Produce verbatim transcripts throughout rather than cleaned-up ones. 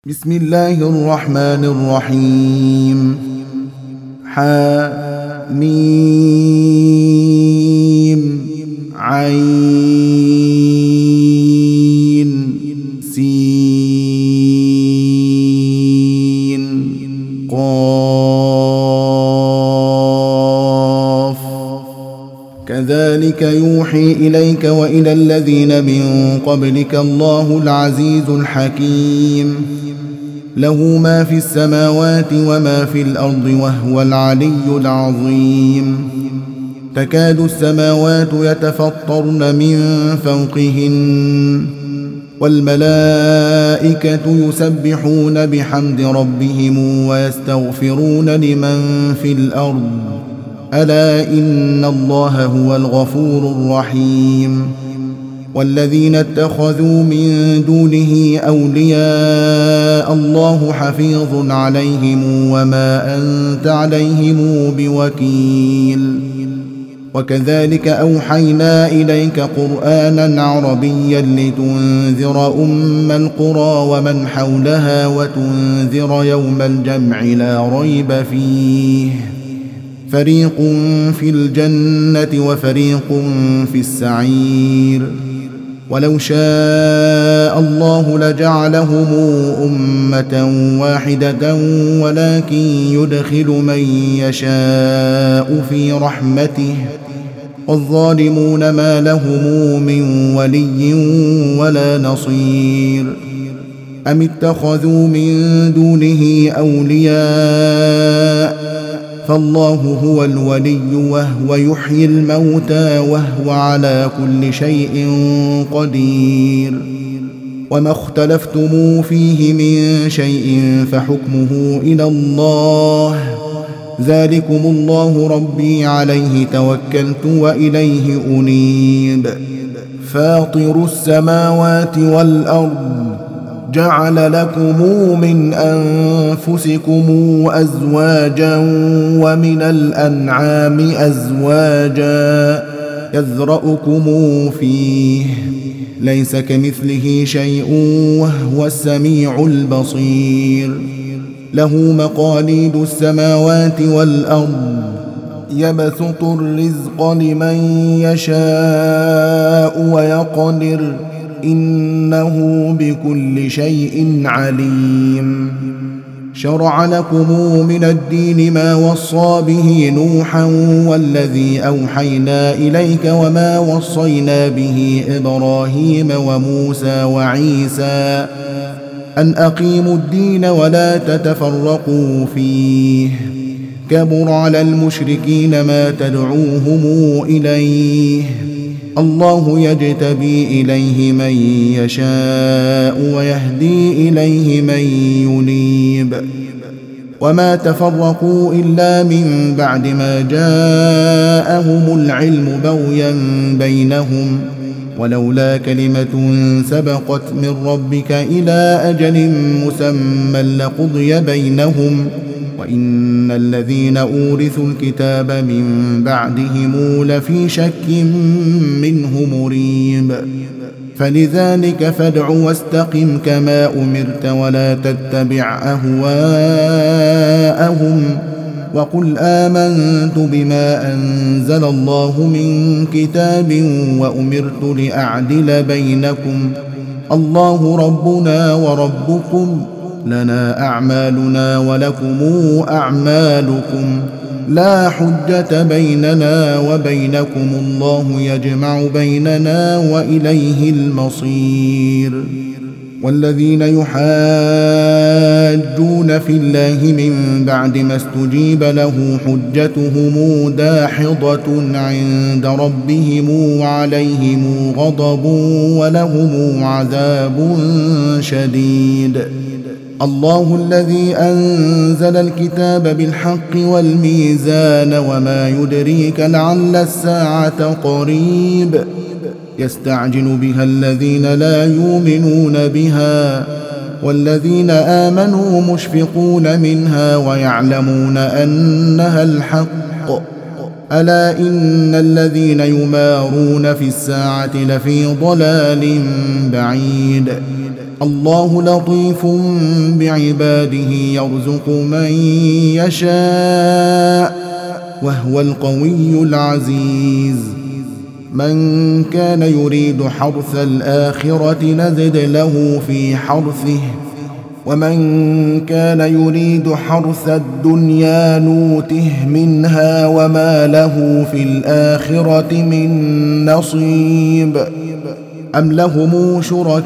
بسم الله الرحمن الرحيم. حميم عين سين قاف كذلك يوحي إليك وإلى الذين من قبلك الله العزيز الحكيم له ما في السماوات وما في الأرض وهو العلي العظيم. تكاد السماوات يتفطرن من فوقهن والملائكة يسبحون بحمد ربهم ويستغفرون لمن في الأرض ألا إن الله هو الغفور الرحيم. والذين اتخذوا من دونه أولياء الله حفيظ عليهم وما أنت عليهم بوكيل. وكذلك أوحينا إليك قرآنا عربيا لتنذر أم القرى ومن حولها وتنذر يوم الجمع لا ريب فيه فريق في الجنة وفريق في السعير. ولو شاء الله لجعلهم أمة واحدة ولكن يدخل من يشاء في رحمته والظالمون ما لهم من ولي ولا نصير. أم اتخذوا من دونه أولياء فالله هو الولي وهو يحيي الموتى وهو على كل شيء قدير. وما اختلفتم فيه من شيء فحكمه إلى الله ذلكم الله ربي عليه توكلت وإليه أنيب. فاطر السماوات والأرض جعل لكم من أنفسكم أزواجا ومن الأنعام أزواجا يذرأكم فيه ليس كمثله شيء وهو السميع البصير. له مقاليد السماوات والأرض يبسط الرزق لمن يشاء ويقدر إنه بكل شيء عليم. شرع لكم من الدين ما وصى به نوحا والذي أوحينا إليك وما وصينا به إبراهيم وموسى وعيسى أن أقيموا الدين ولا تتفرقوا فيه كبر على المشركين ما تدعوهم إليه الله يجتبي إليه من يشاء ويهدي إليه من ينيب. وما تفرقوا إلا من بعد ما جاءهم العلم بغيا بينهم ولولا كلمة سبقت من ربك إلى أجل مسمى لقضي بينهم وإن الذين أورثوا الكتاب من بعدهم لفي شك منه مريب. فلذلك فادع واستقم كما أمرت ولا تتبع أهواءهم وقل آمنت بما أنزل الله من كتاب وأمرت لأعدل بينكم الله ربنا وربكم لنا أعمالنا ولكم أعمالكم لا حجة بيننا وبينكم الله يجمع بيننا وإليه المصير. والذين يحاجون في الله من بعد ما استجيب له حجتهم داحضة عند ربهم وعليهم غضب ولهم عذاب شديد. الله الذي أنزل الكتاب بالحق والميزان وما يدريك لعل الساعة قريب يستعجل بها الذين لا يؤمنون بها والذين آمنوا مشفقون منها ويعلمون أنها الحق ألا إن الذين يمارون في الساعة لفي ضلال بعيد. الله لطيف بعباده يرزق من يشاء وهو القوي العزيز من كان يريد حرث الآخرة نزد له في حرثه ومن كان يريد حرث الدنيا نوته منها وما له في الآخرة من نصيب أم لهم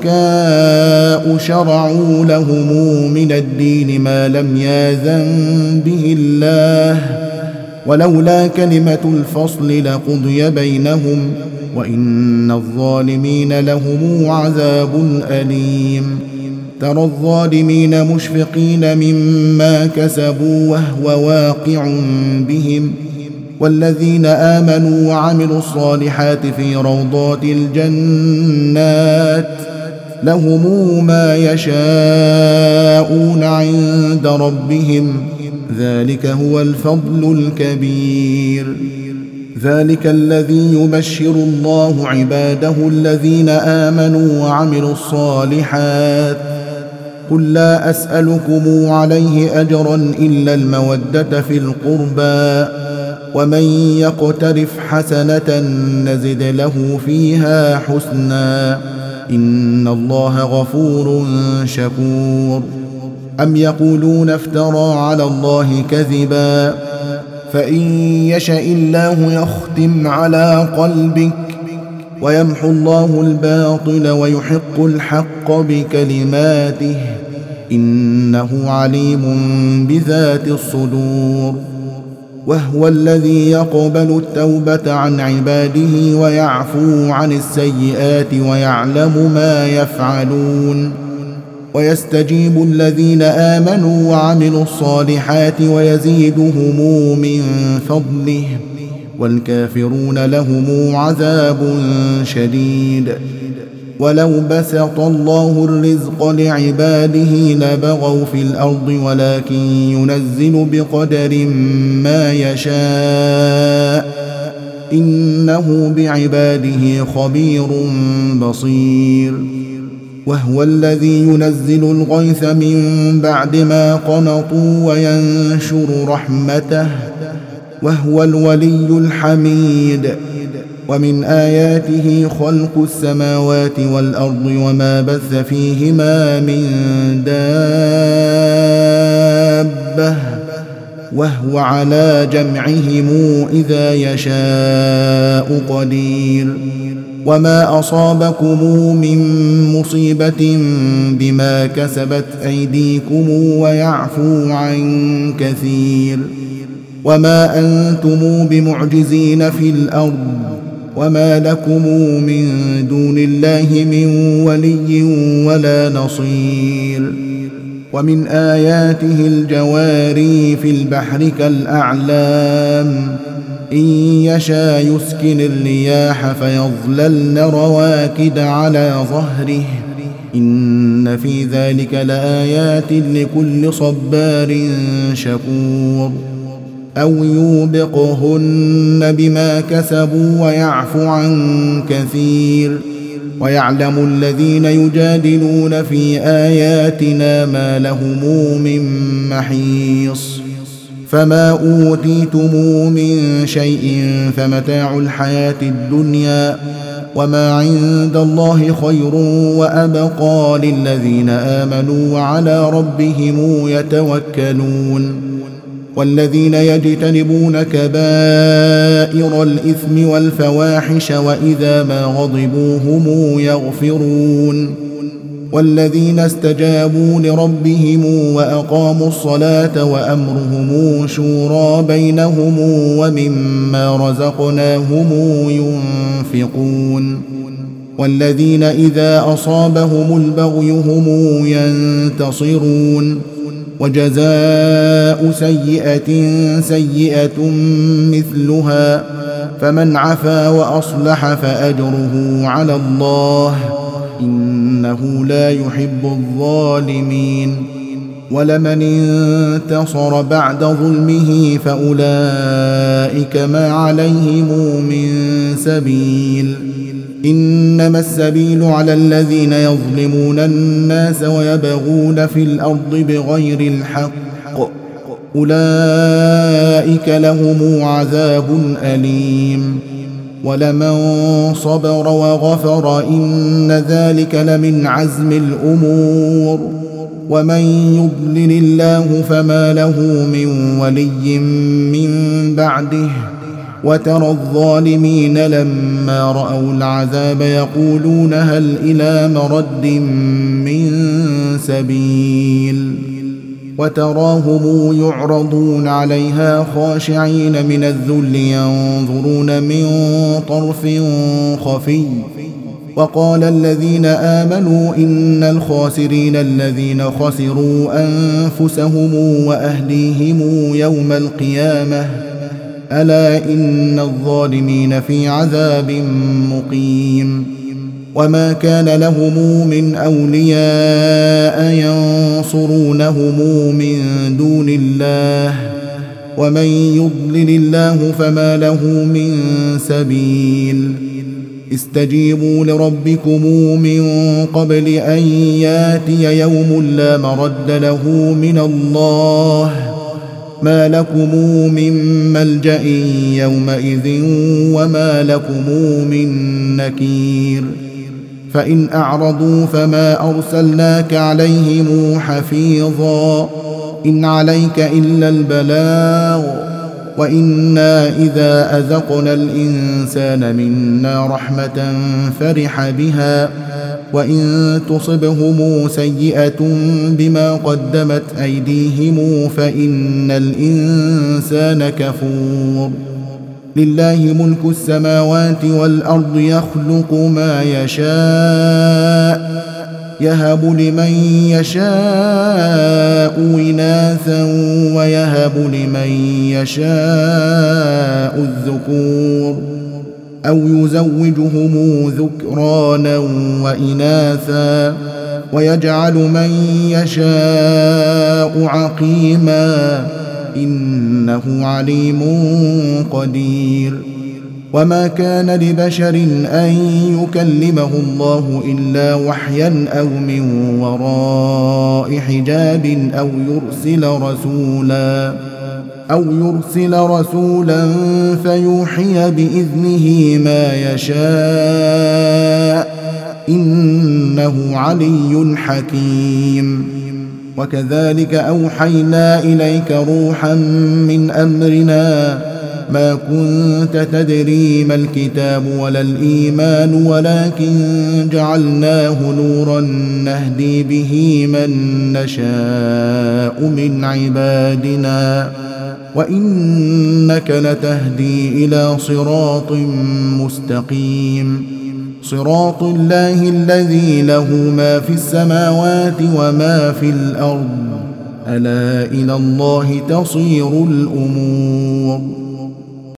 شركاء شرعوا لهم من الدين ما لم يأذن به الله ولولا كلمة الفصل لقضي بينهم وإن الظالمين لهم عذاب أليم ترى الظالمين مشفقين مما كسبوا وهو واقع بهم والذين آمنوا وعملوا الصالحات في روضات الجنات لهم ما يشاءون عند ربهم ذلك هو الفضل الكبير ذلك الذي يبشر الله عباده الذين آمنوا وعملوا الصالحات قل لا أسألكم عليه أجرا إلا المودة في القربى ومن يقترف حسنة نزد له فيها حسنا إن الله غفور شكور أم يقولون افترى على الله كذبا فإن يشأ الله يختم على قلبك ويمحو الله الباطل ويحق الحق بكلماته إنه عليم بذات الصدور وهو الذي يقبل التوبة عن عباده ويعفو عن السيئات ويعلم ما يفعلون ويستجيب الذين آمنوا وعملوا الصالحات ويزيدهم من فضله والكافرون لهم عذاب شديد ولو بسط الله الرزق لعباده لبغوا في الأرض ولكن ينزل بقدر ما يشاء إنه بعباده خبير بصير وهو الذي ينزل الغيث من بعد ما قنطوا وينشر رحمته وهو الولي الحميد ومن آياته خلق السماوات والأرض وما بث فيهما من دابة وهو على جمعهم إذا يشاء قدير وما أصابكم من مصيبة بما كسبت أيديكم ويعفو عن كثير وما أنتم بمعجزين في الأرض وما لكم من دون الله من ولي ولا نصير ومن آياته الجواري في البحر كالأعلام إن يشاء يسكن الرياح فيظللن رواكد على ظهره إن في ذلك لآيات لكل صبار شكور أو يوبقهن بما كسبوا ويعفو عن كثير ويعلم الذين يجادلون في آياتنا ما لهم من محيص فما أوتيتم من شيء فمتاع الحياة الدنيا وما عند الله خير وأبقى للذين آمنوا وعلى ربهم يتوكلون والذين يجتنبون كبائر الإثم والفواحش وإذا ما غضبوا هم يغفرون والذين استجابوا لربهم وأقاموا الصلاة وأمرهم شورى بينهم ومما رزقناهم ينفقون والذين إذا أصابهم البغي هم ينتصرون وجزاء سيئة سيئة مثلها فمن عفا وأصلح فأجره على الله إنه لا يحب الظالمين ولمن انتصر بعد ظلمه فأولئك ما عليهم من سبيل إنما السبيل على الذين يظلمون الناس ويبغون في الأرض بغير الحق أولئك لهم عذاب أليم ولمن صبر وغفر إن ذلك لمن عزم الأمور ومن يضلل الله فما له من ولي من بعده وترى الظالمين لما رأوا العذاب يقولون هل إلى مرد من سبيل وتراهم يعرضون عليها خاشعين من الذل ينظرون من طرف خفي وقال الذين آمنوا إن الخاسرين الذين خسروا أنفسهم وأهليهم يوم القيامة ألا إن الظالمين في عذاب مقيم وما كان لهم من أولياء ينصرونهم من دون الله ومن يضلل الله فما له من سبيل استجيبوا لربكم من قبل أن ياتي يوم لا مرد له من الله ما لكم من ملجأ يومئذ وما لكم من نكير فإن أعرضوا فما أرسلناك عليهم حفيظا إن عليك إلا البلاغ وإنا إذا أذقنا الإنسان منا رحمة فرح بها وإن تصبهم سيئة بما قدمت أيديهم فإن الإنسان كفور لله ملك السماوات والأرض يخلق ما يشاء يهب لمن يشاء إناثا ويهب لمن يشاء الذكور أو يزوجهم ذكرانا وإناثا ويجعل من يشاء عقيما إنه عليم قدير وما كان لبشر أن يكلمه الله إلا وحيا أو من وراء حجاب أو يرسل رسولا أو يرسل رسولا فيوحي بإذنه ما يشاء إنه علي حكيم وكذلك أوحينا إليك روحا من أمرنا ما كنت تدري ما الكتاب ولا الإيمان ولكن جعلناه نورا نهدي به من نشاء من عبادنا وإنك لتهدي إلى صراط مستقيم صراط الله الذي له ما في السماوات وما في الأرض ألا إلى الله تصير الأمور